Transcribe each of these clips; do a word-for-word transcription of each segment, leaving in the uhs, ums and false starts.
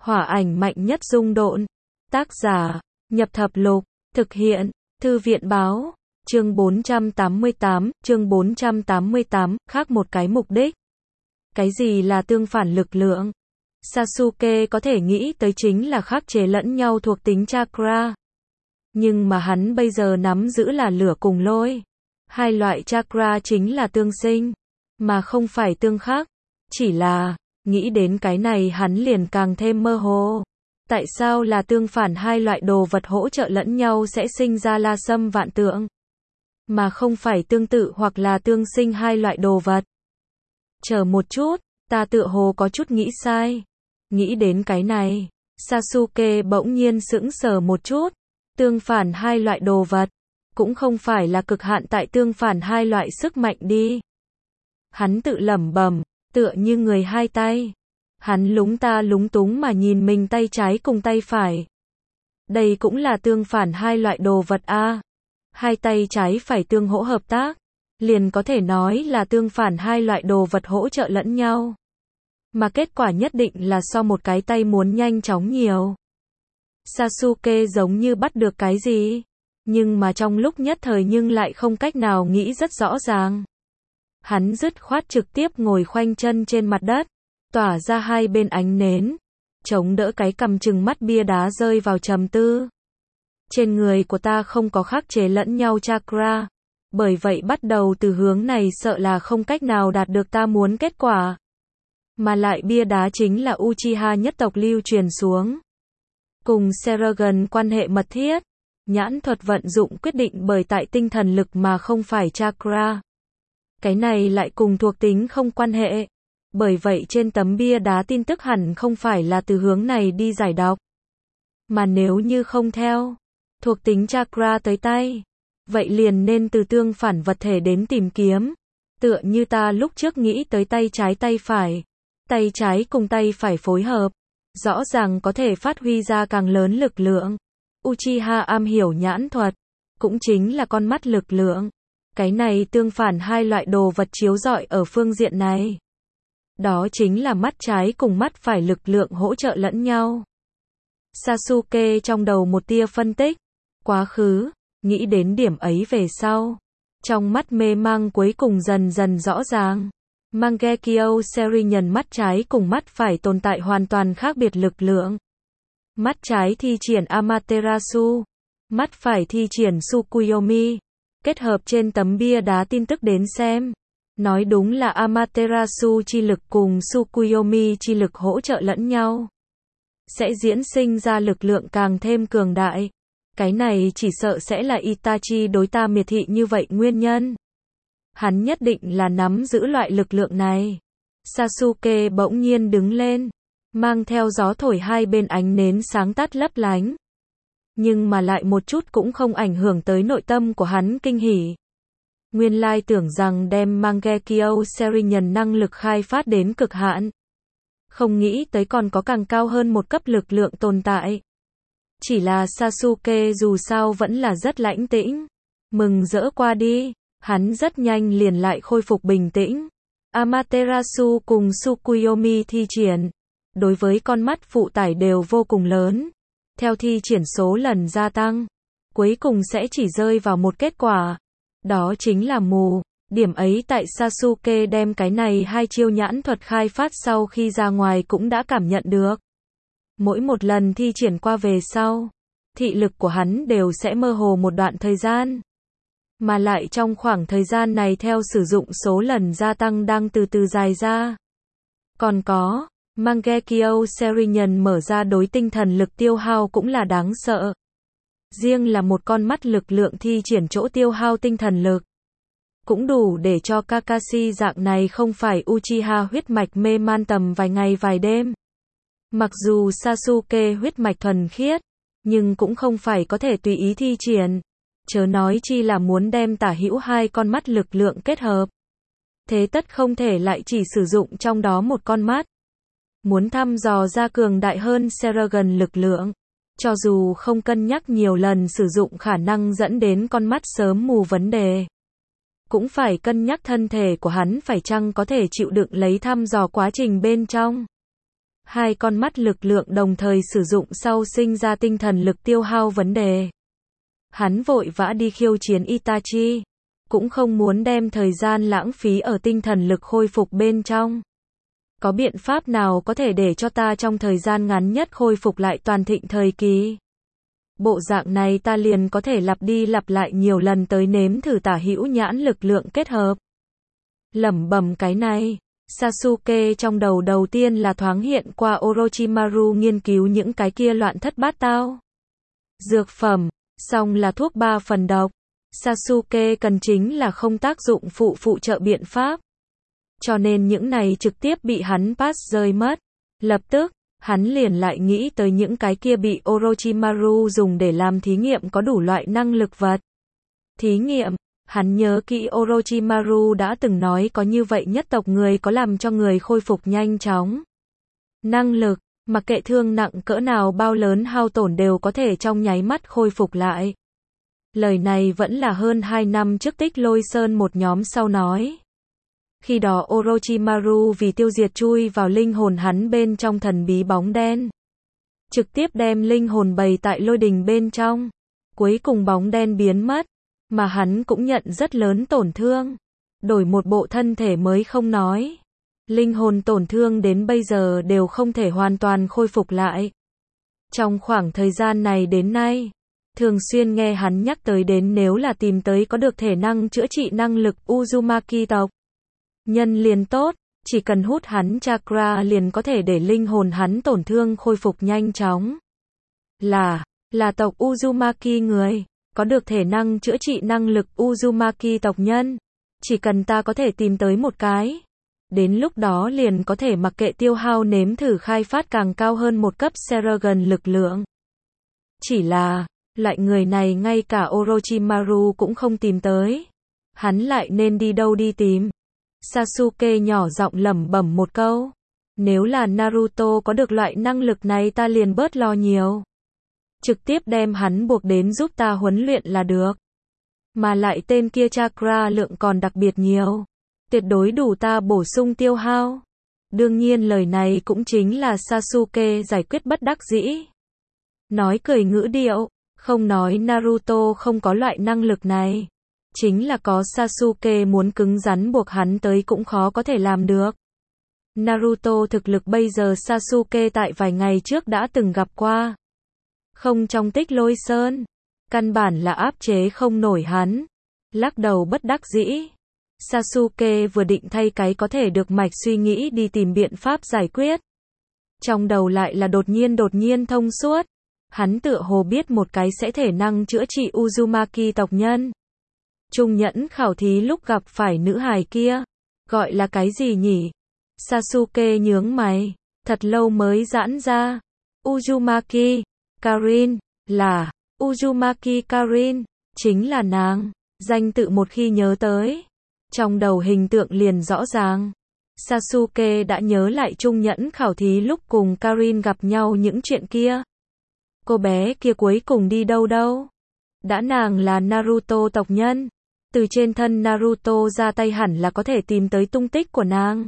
Hỏa ảnh mạnh nhất dung độn. Tác giả, Nhập Thập Lục. Thực hiện, Thư viện báo. Chương bốn trăm tám mươi tám, chương bốn trăm tám mươi tám, khác một cái mục đích. Cái gì là tương phản lực lượng? Sasuke có thể nghĩ tới chính là khắc chế lẫn nhau thuộc tính chakra. Nhưng mà hắn bây giờ nắm giữ là lửa cùng lôi. Hai loại chakra chính là tương sinh, mà không phải tương khắc. Chỉ là, nghĩ đến cái này hắn liền càng thêm mơ hồ. Tại sao là tương phản hai loại đồ vật hỗ trợ lẫn nhau sẽ sinh ra la sâm vạn tượng, mà không phải tương tự hoặc là tương sinh hai loại đồ vật? Chờ một chút, ta tựa hồ có chút nghĩ sai. Nghĩ đến cái này, Sasuke bỗng nhiên sững sờ một chút. Tương phản hai loại đồ vật, cũng không phải là cực hạn tại tương phản hai loại sức mạnh đi. Hắn tự lẩm bẩm, tựa như người hai tay. Hắn lúng ta lúng túng mà nhìn mình tay trái cùng tay phải. Đây cũng là tương phản hai loại đồ vật a. À. Hai tay trái phải tương hỗ hợp tác, liền có thể nói là tương phản hai loại đồ vật hỗ trợ lẫn nhau. Mà kết quả nhất định là so một cái tay muốn nhanh chóng nhiều. Sasuke giống như bắt được cái gì, nhưng mà trong lúc nhất thời nhưng lại không cách nào nghĩ rất rõ ràng. Hắn dứt khoát trực tiếp ngồi khoanh chân trên mặt đất, tỏa ra hai bên ánh nến, chống đỡ cái cằm chừng mắt bia đá rơi vào trầm tư. Trên người của ta không có khắc chế lẫn nhau chakra, bởi vậy bắt đầu từ hướng này sợ là không cách nào đạt được ta muốn kết quả. Mà lại bia đá chính là Uchiha nhất tộc lưu truyền xuống, cùng Sharingan quan hệ mật thiết. Nhãn thuật vận dụng quyết định bởi tại tinh thần lực mà không phải chakra. Cái này lại cùng thuộc tính không quan hệ. Bởi vậy trên tấm bia đá tin tức hẳn không phải là từ hướng này đi giải đọc. Mà nếu như không theo thuộc tính chakra tới tay, vậy liền nên từ tương phản vật thể đến tìm kiếm. Tựa như ta lúc trước nghĩ tới tay trái tay phải. Tay trái cùng tay phải phối hợp, rõ ràng có thể phát huy ra càng lớn lực lượng. Uchiha am hiểu nhãn thuật, cũng chính là con mắt lực lượng. Cái này tương phản hai loại đồ vật chiếu rọi ở phương diện này. Đó chính là mắt trái cùng mắt phải lực lượng hỗ trợ lẫn nhau. Sasuke trong đầu một tia phân tích, quá khứ, nghĩ đến điểm ấy về sau. Trong mắt mê mang cuối cùng dần dần rõ ràng. Mangekyo Sharingan mắt trái cùng mắt phải tồn tại hoàn toàn khác biệt lực lượng. Mắt trái thi triển Amaterasu, mắt phải thi triển Tsukuyomi. Kết hợp trên tấm bia đá tin tức đến xem, nói đúng là Amaterasu chi lực cùng Tsukuyomi chi lực hỗ trợ lẫn nhau, sẽ diễn sinh ra lực lượng càng thêm cường đại. Cái này chỉ sợ sẽ là Itachi đối ta miệt thị như vậy nguyên nhân. Hắn nhất định là nắm giữ loại lực lượng này. Sasuke bỗng nhiên đứng lên, mang theo gió thổi hai bên ánh nến sáng tắt lấp lánh. Nhưng mà lại một chút cũng không ảnh hưởng tới nội tâm của hắn kinh hỉ. Nguyên lai tưởng rằng đem Mangekyo Sharingan năng lực khai phát đến cực hạn. Không nghĩ tới còn có càng cao hơn một cấp lực lượng tồn tại. Chỉ là Sasuke dù sao vẫn là rất lãnh tĩnh. Mừng rỡ qua đi, hắn rất nhanh liền lại khôi phục bình tĩnh. Amaterasu cùng Tsukuyomi thi triển, đối với con mắt phụ tải đều vô cùng lớn. Theo thi triển số lần gia tăng, cuối cùng sẽ chỉ rơi vào một kết quả. Đó chính là mù. Điểm ấy tại Sasuke đem cái này hai chiêu nhãn thuật khai phát sau khi ra ngoài cũng đã cảm nhận được. Mỗi một lần thi triển qua về sau, thị lực của hắn đều sẽ mơ hồ một đoạn thời gian. Mà lại trong khoảng thời gian này theo sử dụng số lần gia tăng đang từ từ dài ra. Còn có, Mangekyo Sharingan mở ra đối tinh thần lực tiêu hao cũng là đáng sợ. Riêng là một con mắt lực lượng thi triển chỗ tiêu hao tinh thần lực, cũng đủ để cho Kakashi dạng này không phải Uchiha huyết mạch mê man tầm vài ngày vài đêm. Mặc dù Sasuke huyết mạch thuần khiết, nhưng cũng không phải có thể tùy ý thi triển. Chớ nói chi là muốn đem tả hữu hai con mắt lực lượng kết hợp. Thế tất không thể lại chỉ sử dụng trong đó một con mắt. Muốn thăm dò ra cường đại hơn Sharingan lực lượng, cho dù không cân nhắc nhiều lần sử dụng khả năng dẫn đến con mắt sớm mù vấn đề, cũng phải cân nhắc thân thể của hắn phải chăng có thể chịu đựng lấy thăm dò quá trình bên trong. Hai con mắt lực lượng đồng thời sử dụng sau sinh ra tinh thần lực tiêu hao vấn đề. Hắn vội vã đi khiêu chiến Itachi, cũng không muốn đem thời gian lãng phí ở tinh thần lực khôi phục bên trong. Có biện pháp nào có thể để cho ta trong thời gian ngắn nhất khôi phục lại toàn thịnh thời kỳ? Bộ dạng này ta liền có thể lặp đi lặp lại nhiều lần tới nếm thử tả hữu nhãn lực lượng kết hợp. Lẩm bẩm cái này, Sasuke trong đầu đầu tiên là thoáng hiện qua Orochimaru nghiên cứu những cái kia loạn thất bát tao dược phẩm, xong là thuốc ba phần độc. Sasuke cần chính là không tác dụng phụ phụ trợ biện pháp. Cho nên những này trực tiếp bị hắn pass rơi mất. Lập tức, hắn liền lại nghĩ tới những cái kia bị Orochimaru dùng để làm thí nghiệm có đủ loại năng lực vật. Thí nghiệm, hắn nhớ kỹ Orochimaru đã từng nói có như vậy nhất tộc người có làm cho người khôi phục nhanh chóng. Năng lực, mặc kệ thương nặng cỡ nào bao lớn hao tổn đều có thể trong nháy mắt khôi phục lại. Lời này vẫn là hơn hai năm trước Tích Lôi Sơn một nhóm sau nói. Khi đó Orochimaru vì tiêu diệt chui vào linh hồn hắn bên trong thần bí bóng đen. Trực tiếp đem linh hồn bày tại lôi đình bên trong. Cuối cùng bóng đen biến mất, mà hắn cũng nhận rất lớn tổn thương. Đổi một bộ thân thể mới không nói. Linh hồn tổn thương đến bây giờ đều không thể hoàn toàn khôi phục lại. Trong khoảng thời gian này đến nay, thường xuyên nghe hắn nhắc tới đến nếu là tìm tới có được thể năng chữa trị năng lực Uzumaki tộc nhân liền tốt, chỉ cần hút hắn chakra liền có thể để linh hồn hắn tổn thương khôi phục nhanh chóng. Là, là tộc Uzumaki người, có được thể năng chữa trị năng lực Uzumaki tộc nhân. Chỉ cần ta có thể tìm tới một cái, đến lúc đó liền có thể mặc kệ tiêu hao nếm thử khai phát càng cao hơn một cấp Seragon lực lượng. Chỉ là, loại người này ngay cả Orochimaru cũng không tìm tới. Hắn lại nên đi đâu đi tìm? Sasuke nhỏ giọng lẩm bẩm một câu. Nếu là Naruto có được loại năng lực này ta liền bớt lo nhiều. Trực tiếp đem hắn buộc đến giúp ta huấn luyện là được. Mà lại tên kia chakra lượng còn đặc biệt nhiều. Tuyệt đối đủ ta bổ sung tiêu hao. Đương nhiên lời này cũng chính là Sasuke giải quyết bất đắc dĩ. Nói cười ngữ điệu, không nói Naruto không có loại năng lực này. Chính là có Sasuke muốn cứng rắn buộc hắn tới cũng khó có thể làm được. Naruto thực lực bây giờ Sasuke tại vài ngày trước đã từng gặp qua. Không trong Tích Lôi Sơn. Căn bản là áp chế không nổi hắn. Lắc đầu bất đắc dĩ. Sasuke vừa định thay cái có thể được mạch suy nghĩ đi tìm biện pháp giải quyết. Trong đầu lại là đột nhiên đột nhiên thông suốt. Hắn tựa hồ biết một cái sẽ thể năng chữa trị Uzumaki tộc nhân. Trung nhẫn khảo thí lúc gặp phải nữ hài kia. Gọi là cái gì nhỉ? Sasuke nhướng mày. Thật lâu mới giãn ra. Uzumaki. Karin. Là. Uzumaki Karin. Chính là nàng. Danh tự một khi nhớ tới. Trong đầu hình tượng liền rõ ràng. Sasuke đã nhớ lại trung nhẫn khảo thí lúc cùng Karin gặp nhau những chuyện kia. Cô bé kia cuối cùng đi đâu đâu? Đã nàng là Naruto tộc nhân. Từ trên thân Naruto ra tay hẳn là có thể tìm tới tung tích của nàng.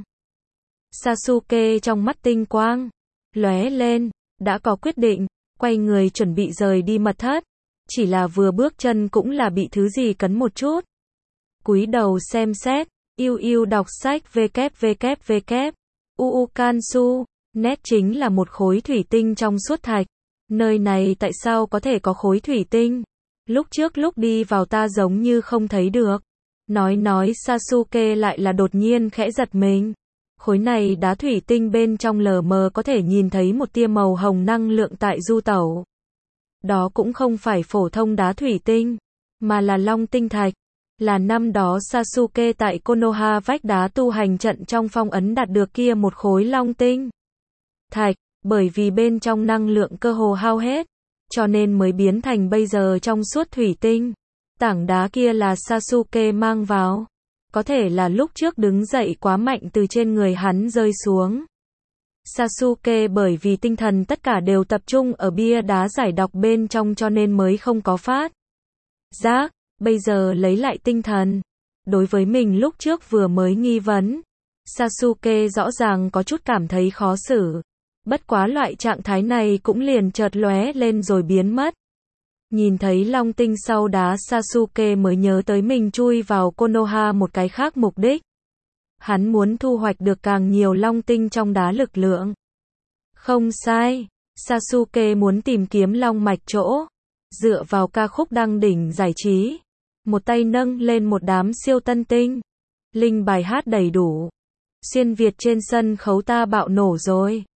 Sasuke trong mắt tinh quang lóe lên, đã có quyết định, quay người chuẩn bị rời đi mật thất. Chỉ là vừa bước chân cũng là bị thứ gì cấn một chút. Cúi đầu xem xét, yêu yêu đọc sách www. Uukansu, nét chính là một khối thủy tinh trong suốt thạch. Nơi này tại sao có thể có khối thủy tinh? Lúc trước lúc đi vào ta giống như không thấy được. Nói nói Sasuke lại là đột nhiên khẽ giật mình. Khối này đá thủy tinh bên trong lờ mờ có thể nhìn thấy một tia màu hồng năng lượng tại du tẩu. Đó cũng không phải phổ thông đá thủy tinh, mà là long tinh thạch. Là năm đó Sasuke tại Konoha vách đá tu hành trận trong phong ấn đạt được kia một khối long tinh thạch, bởi vì bên trong năng lượng cơ hồ hao hết, cho nên mới biến thành bây giờ trong suốt thủy tinh. Tảng đá kia là Sasuke mang vào, có thể là lúc trước đứng dậy quá mạnh từ trên người hắn rơi xuống. Sasuke bởi vì tinh thần tất cả đều tập trung ở bia đá giải độc bên trong cho nên mới không có phát giác. Bây giờ lấy lại tinh thần. Đối với mình lúc trước vừa mới nghi vấn, Sasuke rõ ràng có chút cảm thấy khó xử. Bất quá loại trạng thái này cũng liền chợt lóe lên rồi biến mất. Nhìn thấy long tinh sau đá Sasuke mới nhớ tới mình chui vào Konoha một cái khác mục đích. Hắn muốn thu hoạch được càng nhiều long tinh trong đá lực lượng. Không sai, Sasuke muốn tìm kiếm long mạch chỗ. Dựa vào ca khúc đăng đỉnh giải trí. Một tay nâng lên một đám siêu tân tinh. Linh bài hát đầy đủ. Xuyên Việt trên sân khấu ta bạo nổ rồi.